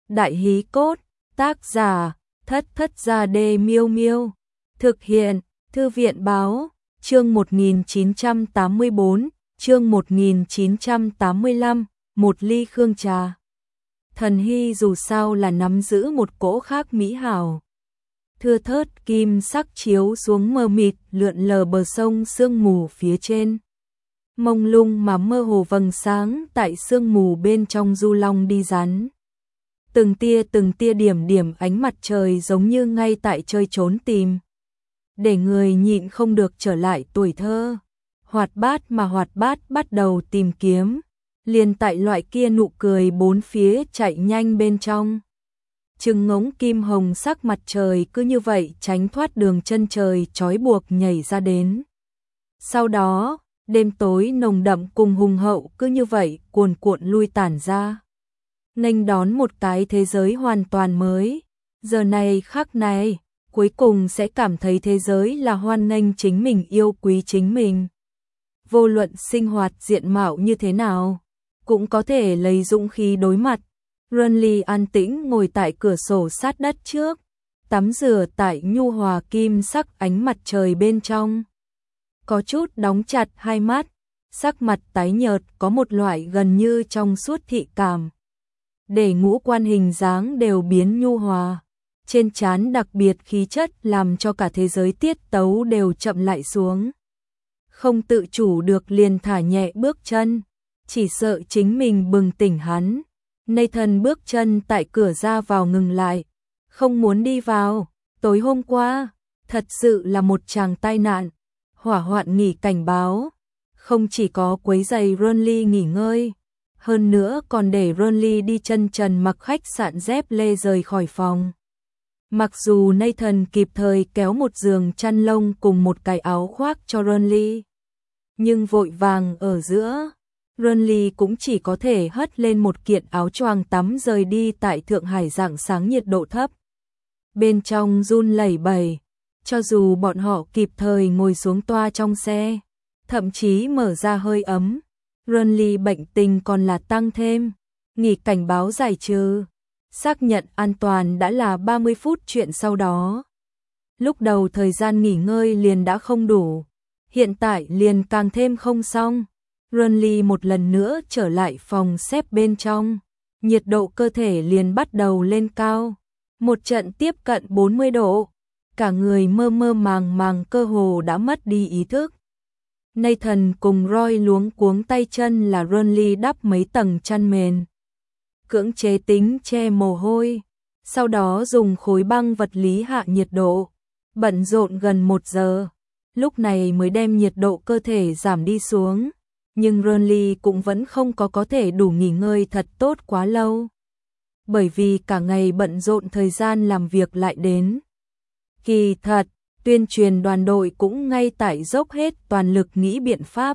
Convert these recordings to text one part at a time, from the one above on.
Đại hí cốt, tác giả, Thất Thất Gia Đê Miêu Miêu. Thực hiện, Thư viện báo, chương 1984, chương 1985, một ly khương trà. Thần hy dù sao là nắm giữ một cỗ khác mỹ hảo. Thưa thớt kim sắc chiếu xuống mờ mịt lượn lờ bờ sông sương mù phía trên. Mông lung mà mơ hồ vầng sáng tại sương mù bên trong du long đi rắn. Từng tia điểm điểm ánh mặt trời giống như ngay tại chơi trốn tìm. Để người nhịn không được trở lại tuổi thơ. Hoạt bát bắt đầu tìm kiếm. Liền tại loại kia nụ cười bốn phía chạy nhanh bên trong. Trừng ngống kim hồng sắc mặt trời cứ như vậy tránh thoát đường chân trời trói buộc nhảy ra đến. Sau đó, đêm tối nồng đậm cùng hùng hậu cứ như vậy cuồn cuộn lui tản ra. Nghênh đón một cái thế giới hoàn toàn mới. Giờ này khắc này, cuối cùng sẽ cảm thấy thế giới là hoan nghênh chính mình, yêu quý chính mình. Vô luận sinh hoạt diện mạo như thế nào, cũng có thể lấy dũng khí đối mặt. Renly an tĩnh ngồi tại cửa sổ sát đất trước, tắm rửa tại nhu hòa kim sắc ánh mặt trời bên trong. Có chút đóng chặt hai mắt, sắc mặt tái nhợt có một loại gần như trong suốt thị cảm. Để ngũ quan hình dáng đều biến nhu hòa, trên trán đặc biệt khí chất làm cho cả thế giới tiết tấu đều chậm lại xuống. Không tự chủ được liền thả nhẹ bước chân, chỉ sợ chính mình bừng tỉnh hắn. Nathan bước chân tại cửa ra vào ngừng lại, không muốn đi vào. Tối hôm qua, thật sự là một tràng tai nạn, hỏa hoạn nghỉ cảnh báo, không chỉ có quấy rầy Renly nghỉ ngơi, hơn nữa còn để Renly đi chân trần mặc khách sạn dép lê rời khỏi phòng. Mặc dù Nathan kịp thời kéo một giường chăn lông cùng một cái áo khoác cho Renly, nhưng vội vàng ở giữa, Renly cũng chỉ có thể hất lên một kiện áo choàng tắm rời đi tại Thượng Hải rạng sáng nhiệt độ thấp. Bên trong run lẩy bẩy, cho dù bọn họ kịp thời ngồi xuống toa trong xe, thậm chí mở ra hơi ấm, Renly bệnh tình còn là tăng thêm. Nghỉ cảnh báo giải trừ, xác nhận an toàn đã là 30 phút chuyện sau đó. Lúc đầu thời gian nghỉ ngơi liền đã không đủ, hiện tại liền càng thêm không xong. Renly một lần nữa trở lại phòng xếp bên trong, nhiệt độ cơ thể liền bắt đầu lên cao, một trận tiếp cận 40 độ, cả người mơ mơ màng màng cơ hồ đã mất đi ý thức. Nathan cùng Roy luống cuống tay chân là Renly đắp mấy tầng chăn mền, cưỡng chế tính che mồ hôi, sau đó dùng khối băng vật lý hạ nhiệt độ, bận rộn gần 1 giờ, lúc này mới đem nhiệt độ cơ thể giảm đi xuống. Nhưng Renly cũng vẫn không có thể đủ nghỉ ngơi thật tốt quá lâu. Bởi vì cả ngày bận rộn thời gian làm việc lại đến. Kỳ thật, tuyên truyền đoàn đội cũng ngay tại dốc hết toàn lực nghĩ biện pháp.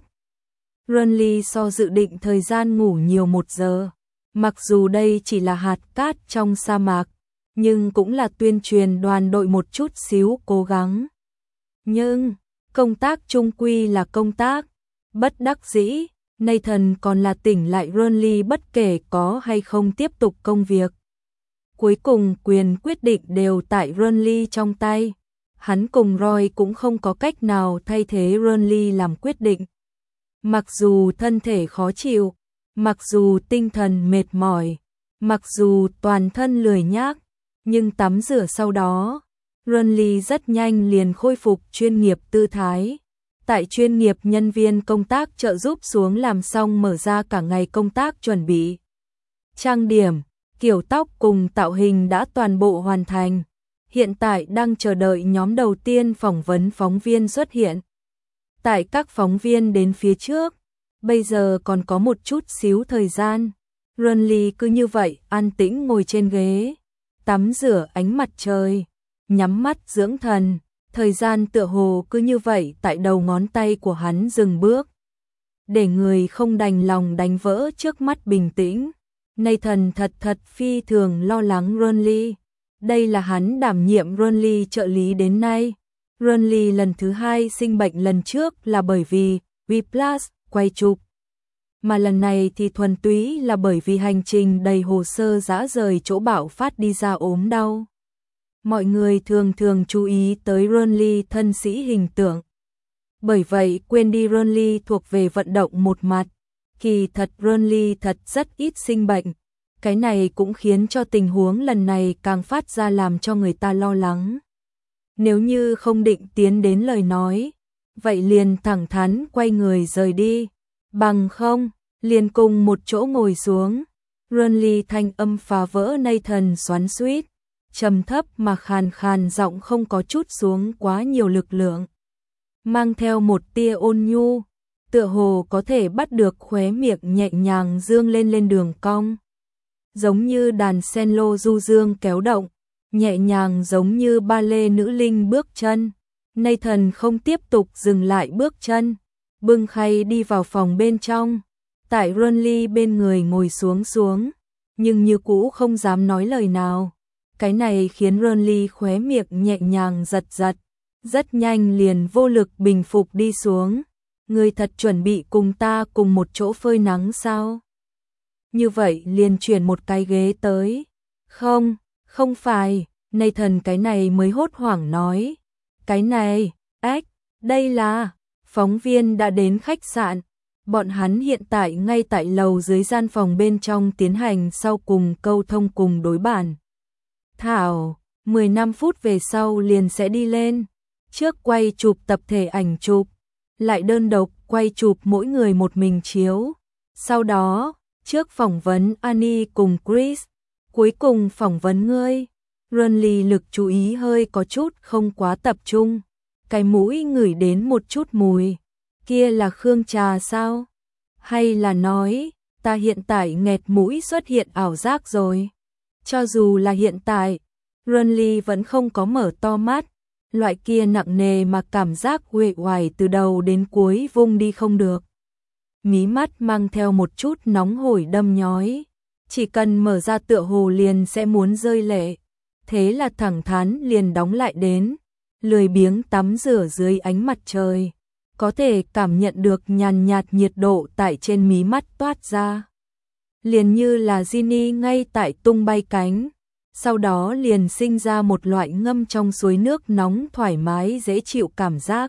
Renly so dự định thời gian ngủ nhiều 1 giờ. Mặc dù đây chỉ là hạt cát trong sa mạc, nhưng cũng là tuyên truyền đoàn đội một chút xíu cố gắng. Nhưng, công tác chung quy là công tác. Bất đắc dĩ, Nathan còn là tỉnh lại Renly bất kể có hay không tiếp tục công việc. Cuối cùng quyền quyết định đều tại Renly trong tay. Hắn cùng Roy cũng không có cách nào thay thế Renly làm quyết định. Mặc dù thân thể khó chịu, mặc dù tinh thần mệt mỏi, mặc dù toàn thân lười nhác, nhưng tắm rửa sau đó, Renly rất nhanh liền khôi phục chuyên nghiệp tư thái. Tại chuyên nghiệp nhân viên công tác trợ giúp xuống làm xong mở ra cả ngày công tác chuẩn bị. Trang điểm, kiểu tóc cùng tạo hình đã toàn bộ hoàn thành. Hiện tại đang chờ đợi nhóm đầu tiên phỏng vấn phóng viên xuất hiện. Tại các phóng viên đến phía trước, bây giờ còn có một chút xíu thời gian. Renly cứ như vậy an tĩnh ngồi trên ghế, tắm rửa ánh mặt trời, nhắm mắt dưỡng thần. Thời gian tựa hồ cứ như vậy tại đầu ngón tay của hắn dừng bước. Để người không đành lòng đánh vỡ trước mắt bình tĩnh. Nathan thật phi thường lo lắng Renly. Đây là hắn đảm nhiệm Renly trợ lý đến nay. Renly lần thứ 2 sinh bệnh, lần trước là bởi vì Whiplash quay chụp. mà lần này thì thuần túy là bởi vì hành trình đầy hồ sơ dã rời chỗ bạo phát đi ra ốm đau. Mọi người thường thường chú ý tới Ronly thân sĩ hình tượng. Bởi vậy quên đi Ronly thuộc về vận động một mặt. Kỳ thật Ronly thật rất ít sinh bệnh. Cái này cũng khiến cho tình huống lần này càng phát ra làm cho người ta lo lắng. Nếu như không định tiến đến lời nói, vậy liền thẳng thắn quay người rời đi. Bằng không, liền cùng một chỗ ngồi xuống. Ronly thanh âm phá vỡ Nathan xoắn xuýt, trầm thấp mà khàn khàn giọng không có chút xuống quá nhiều lực lượng. Mang theo một tia ôn nhu, tựa hồ có thể bắt được khóe miệng nhẹ nhàng dương lên đường cong. Giống như đàn cello du dương kéo động, nhẹ nhàng giống như ba lê nữ linh bước chân. Nathan không tiếp tục dừng lại bước chân, bưng khay đi vào phòng bên trong. Tại Ronly bên người ngồi xuống, nhưng như cũ không dám nói lời nào. Cái này khiến Ronly khóe miệng nhẹ nhàng giật giật, rất nhanh liền vô lực bình phục đi xuống. Ngươi thật chuẩn bị cùng ta cùng một chỗ phơi nắng sao? Như vậy liền chuyển một cái ghế tới. Không, không phải, Nathan cái này mới hốt hoảng nói. Cái này, đây là, phóng viên đã đến khách sạn. Bọn hắn hiện tại ngay tại lầu dưới gian phòng bên trong tiến hành sau cùng câu thông cùng đối bản. Thảo, 15 phút về sau liền sẽ đi lên. Trước quay chụp tập thể ảnh chụp, lại đơn độc quay chụp mỗi người một mình chiếu. Sau đó, trước phỏng vấn Annie cùng Chris, cuối cùng phỏng vấn ngươi. Ronly lực chú ý hơi có chút không quá tập trung. Cái mũi ngửi đến một chút mùi. Kia là Khương trà sao? Hay là nói, ta hiện tại nghẹt mũi xuất hiện ảo giác rồi? Cho dù là hiện tại, Ronly vẫn không có mở to mắt. Loại kia nặng nề mà cảm giác uể oải từ đầu đến cuối vung đi không được. Mí mắt mang theo một chút nóng hổi đâm nhói. Chỉ cần mở ra tựa hồ liền sẽ muốn rơi lệ. Thế là thẳng thắn liền đóng lại đến. Lười biếng tắm rửa dưới ánh mặt trời. Có thể cảm nhận được nhàn nhạt nhiệt độ tại trên mí mắt toát ra. Liền như là Ginny ngay tại tung bay cánh. Sau đó liền sinh ra một loại ngâm trong suối nước nóng thoải mái dễ chịu cảm giác.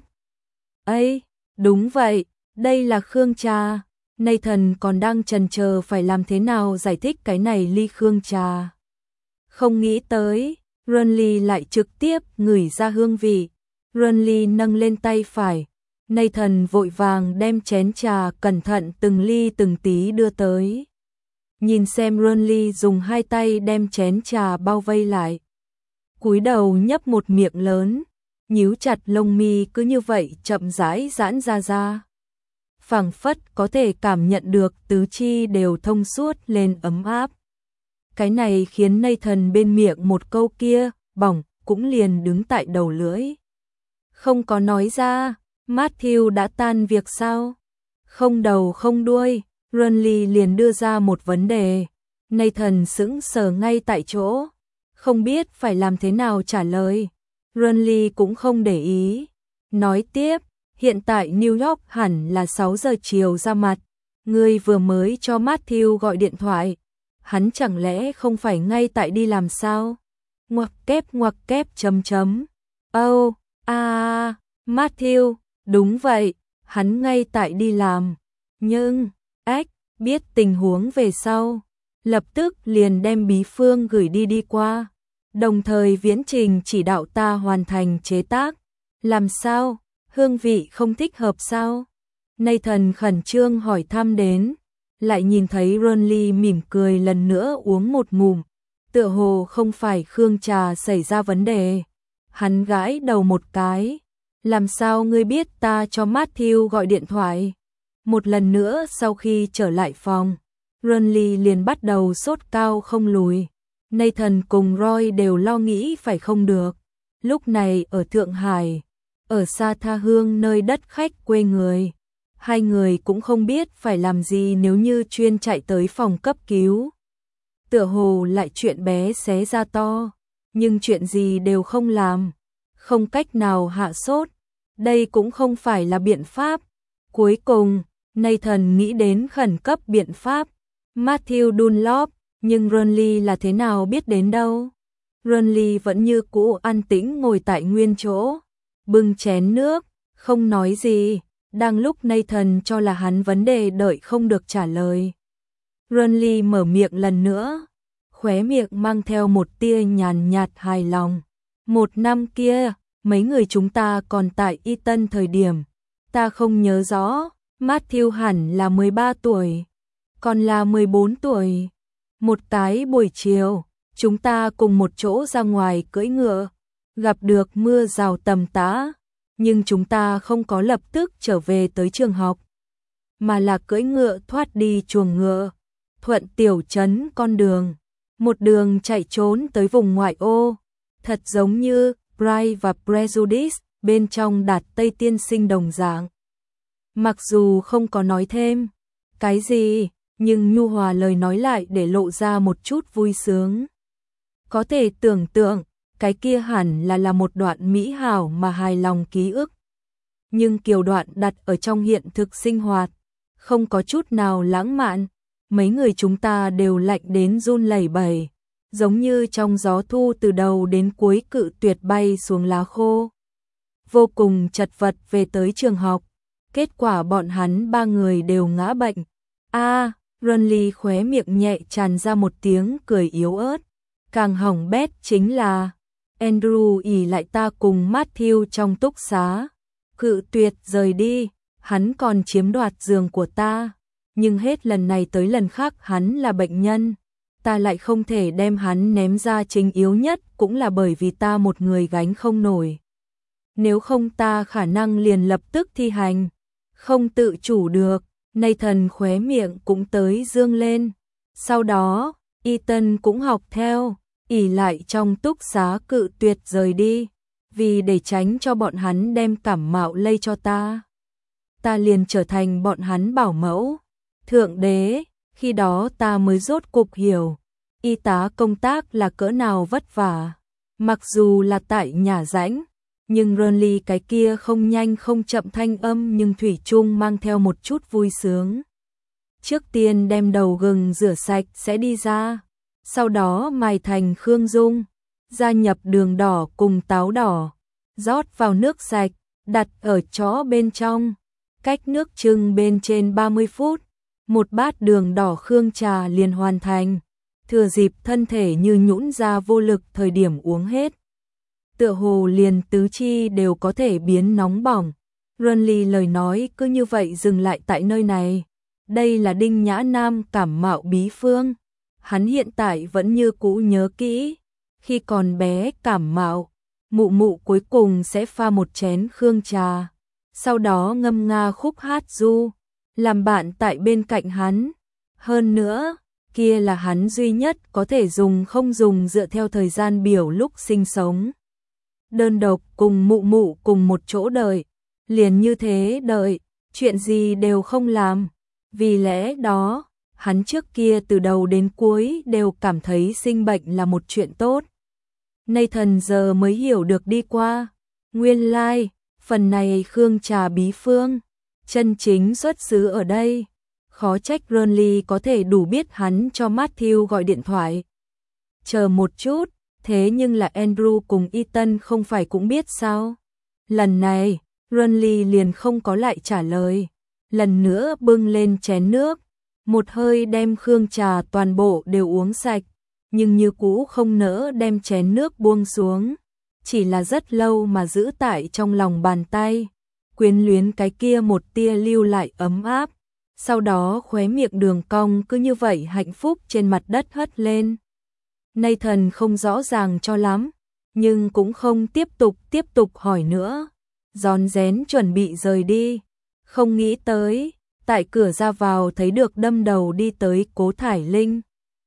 Ây, đúng vậy, đây là Khương trà. Nathan còn đang chần chờ phải làm thế nào giải thích cái này ly Khương trà. Không nghĩ tới, Ronly lại trực tiếp ngửi ra hương vị. Ronly nâng lên tay phải. Nathan vội vàng đem chén trà cẩn thận từng ly từng tí đưa tới. Nhìn xem Ronly dùng hai tay đem chén trà bao vây lại. Cúi đầu nhấp một miệng lớn, nhíu chặt lông mi cứ như vậy chậm rãi giãn ra. Phảng phất có thể cảm nhận được tứ chi đều thông suốt lên ấm áp. Cái này khiến Nathan bên miệng một câu kia, bỏng, cũng liền đứng tại đầu lưỡi. Không có nói ra, Matthew đã tan việc sao? Không đầu không đuôi. Ronly liền đưa ra một vấn đề. Nathan sững sờ ngay tại chỗ, không biết phải làm thế nào trả lời. Ronly cũng không để ý. Nói tiếp, hiện tại New York hẳn là 6 giờ chiều ra mặt. Ngươi vừa mới cho Matthew gọi điện thoại. Hắn chẳng lẽ không phải ngay tại đi làm sao? Ngoặc kép chấm. Matthew, đúng vậy, hắn ngay tại đi làm. Nhưng, biết tình huống về sau, lập tức liền đem bí phương gửi đi qua, đồng thời viễn trình chỉ đạo ta hoàn thành chế tác. Làm sao? Hương vị không thích hợp sao? Nathan khẩn trương hỏi thăm đến, lại nhìn thấy Ronly mỉm cười lần nữa uống một ngụm, tựa hồ không phải Khương trà xảy ra vấn đề. Hắn gãi đầu một cái, làm sao ngươi biết ta cho Matthew gọi điện thoại? Một lần nữa sau khi trở lại phòng, Ronly liền bắt đầu sốt cao không lùi. Nathan cùng Roy đều lo nghĩ phải không được. Lúc này ở Thượng Hải, ở xa tha hương nơi đất khách quê người, hai người cũng không biết phải làm gì nếu như chuyên chạy tới phòng cấp cứu. Tựa hồ lại chuyện bé xé ra to, nhưng chuyện gì đều không làm, không cách nào hạ sốt. Đây cũng không phải là biện pháp. Cuối cùng, Nathan nghĩ đến khẩn cấp biện pháp. Matthew Dunlop, nhưng Ronly là thế nào biết đến đâu? Ronly vẫn như cũ an tĩnh ngồi tại nguyên chỗ, bưng chén nước, không nói gì, đang lúc Nathan cho là hắn vấn đề đợi không được trả lời. Ronly mở miệng lần nữa, khóe miệng mang theo một tia nhàn nhạt hài lòng. Một năm kia, mấy người chúng ta còn tại Eton thời điểm, ta không nhớ rõ, Matthew hẳn là 13 tuổi, còn là 14 tuổi. Một cái buổi chiều, chúng ta cùng một chỗ ra ngoài cưỡi ngựa, gặp được mưa rào tầm tã, nhưng chúng ta không có lập tức trở về tới trường học, mà là cưỡi ngựa thoát đi chuồng ngựa, thuận tiểu trấn con đường, một đường chạy trốn tới vùng ngoại ô, thật giống như Pride và Prejudice bên trong Đạt Tây Tiên Sinh đồng dạng. Mặc dù không có nói thêm cái gì, nhưng nhu hòa lời nói lại để lộ ra một chút vui sướng. Có thể tưởng tượng, cái kia hẳn là một đoạn mỹ hảo mà hài lòng ký ức. Nhưng kiểu đoạn đặt ở trong hiện thực sinh hoạt, không có chút nào lãng mạn, mấy người chúng ta đều lạnh đến run lẩy bẩy, giống như trong gió thu từ đầu đến cuối cự tuyệt bay xuống lá khô. Vô cùng chật vật về tới trường học, kết quả bọn hắn ba người đều ngã bệnh. Ronly khóe miệng nhẹ tràn ra một tiếng cười yếu ớt. Càng hỏng bét chính là Andrew ỉ lại ta cùng Matthew trong túc xá, cự tuyệt rời đi, hắn còn chiếm đoạt giường của ta, nhưng hết lần này tới lần khác hắn là bệnh nhân, ta lại không thể đem hắn ném ra chính yếu nhất, cũng là bởi vì ta một người gánh không nổi. Nếu không ta khả năng liền lập tức thi hành, không tự chủ được. Nathan khóe miệng cũng tới dương lên. Sau đó, Ethan cũng học theo, ỉ lại trong túc xá cự tuyệt rời đi, vì để tránh cho bọn hắn đem cảm mạo lây cho ta. Ta liền trở thành bọn hắn bảo mẫu. Thượng đế, khi đó ta mới rốt cục hiểu, y tá công tác là cỡ nào vất vả. Mặc dù là tại nhà rãnh, nhưng Ronly cái kia không nhanh không chậm thanh âm nhưng thủy chung mang theo một chút vui sướng. Trước tiên đem đầu gừng rửa sạch sẽ đi ra, sau đó mài thành khương dung, gia nhập đường đỏ cùng táo đỏ, rót vào nước sạch, đặt ở chó bên trong, cách nước chừng bên trên 30 phút, một bát đường đỏ khương trà liền hoàn thành, thừa dịp thân thể như nhũn ra vô lực thời điểm uống hết. Tựa hồ liền tứ chi đều có thể biến nóng bỏng. Ronly lời nói cứ như vậy dừng lại tại nơi này. Đây là Đinh Nhã Nam cảm mạo bí phương. Hắn hiện tại vẫn như cũ nhớ kỹ. Khi còn bé cảm mạo, mụ mụ cuối cùng sẽ pha một chén khương trà. Sau đó ngâm nga khúc hát ru, làm bạn tại bên cạnh hắn. Hơn nữa, kia là hắn duy nhất có thể dùng không dùng dựa theo thời gian biểu lúc sinh sống. Đơn độc cùng mụ mụ cùng một chỗ đợi, liền như thế đợi, chuyện gì đều không làm. Vì lẽ đó, hắn trước kia từ đầu đến cuối đều cảm thấy sinh bệnh là một chuyện tốt. Nathan giờ mới hiểu được đi qua. Nguyên lai, phần này khương trà bí phương, chân chính xuất xứ ở đây. Khó trách Ronly có thể đủ biết hắn cho Matthew gọi điện thoại. Chờ một chút. Thế nhưng là Andrew cùng Ethan không phải cũng biết sao? Lần này, Ronly liền không có lại trả lời. Lần nữa bưng lên chén nước, một hơi đem khương trà toàn bộ đều uống sạch, nhưng như cũ không nỡ đem chén nước buông xuống. Chỉ là rất lâu mà giữ tại trong lòng bàn tay, quyến luyến cái kia một tia lưu lại ấm áp. Sau đó khóe miệng đường cong cứ như vậy hạnh phúc trên mặt đất hất lên. Nathan không rõ ràng cho lắm, nhưng cũng không tiếp tục hỏi nữa. Rón rén chuẩn bị rời đi, không nghĩ tới, tại cửa ra vào thấy được đâm đầu đi tới Cố Thải Linh.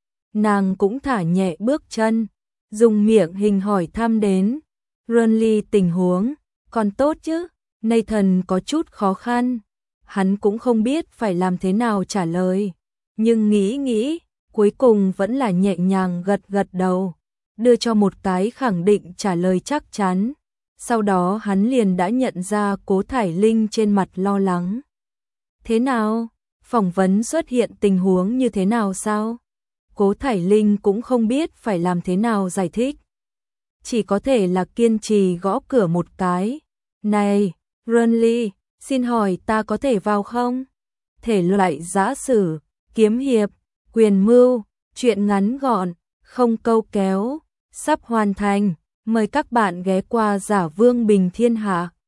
Nàng cũng thả nhẹ bước chân, dùng miệng hình hỏi thăm đến. Ronly tình huống, còn tốt chứ? Nathan có chút khó khăn, hắn cũng không biết phải làm thế nào trả lời, nhưng nghĩ, cuối cùng vẫn là nhẹ nhàng gật đầu, đưa cho một cái khẳng định trả lời chắc chắn. Sau đó hắn liền đã nhận ra Cố Thải Linh trên mặt lo lắng. Thế nào? Phỏng vấn xuất hiện tình huống như thế nào sao? Cố Thải Linh cũng không biết phải làm thế nào giải thích. Chỉ có thể là kiên trì gõ cửa một cái. Này, Runly, xin hỏi ta có thể vào không? Thể loại giã sử, kiếm hiệp, quyền mưu, truyện ngắn gọn, không câu kéo, sắp hoàn thành. Mời các bạn ghé qua Giả Vương Bình Thiên Hạ.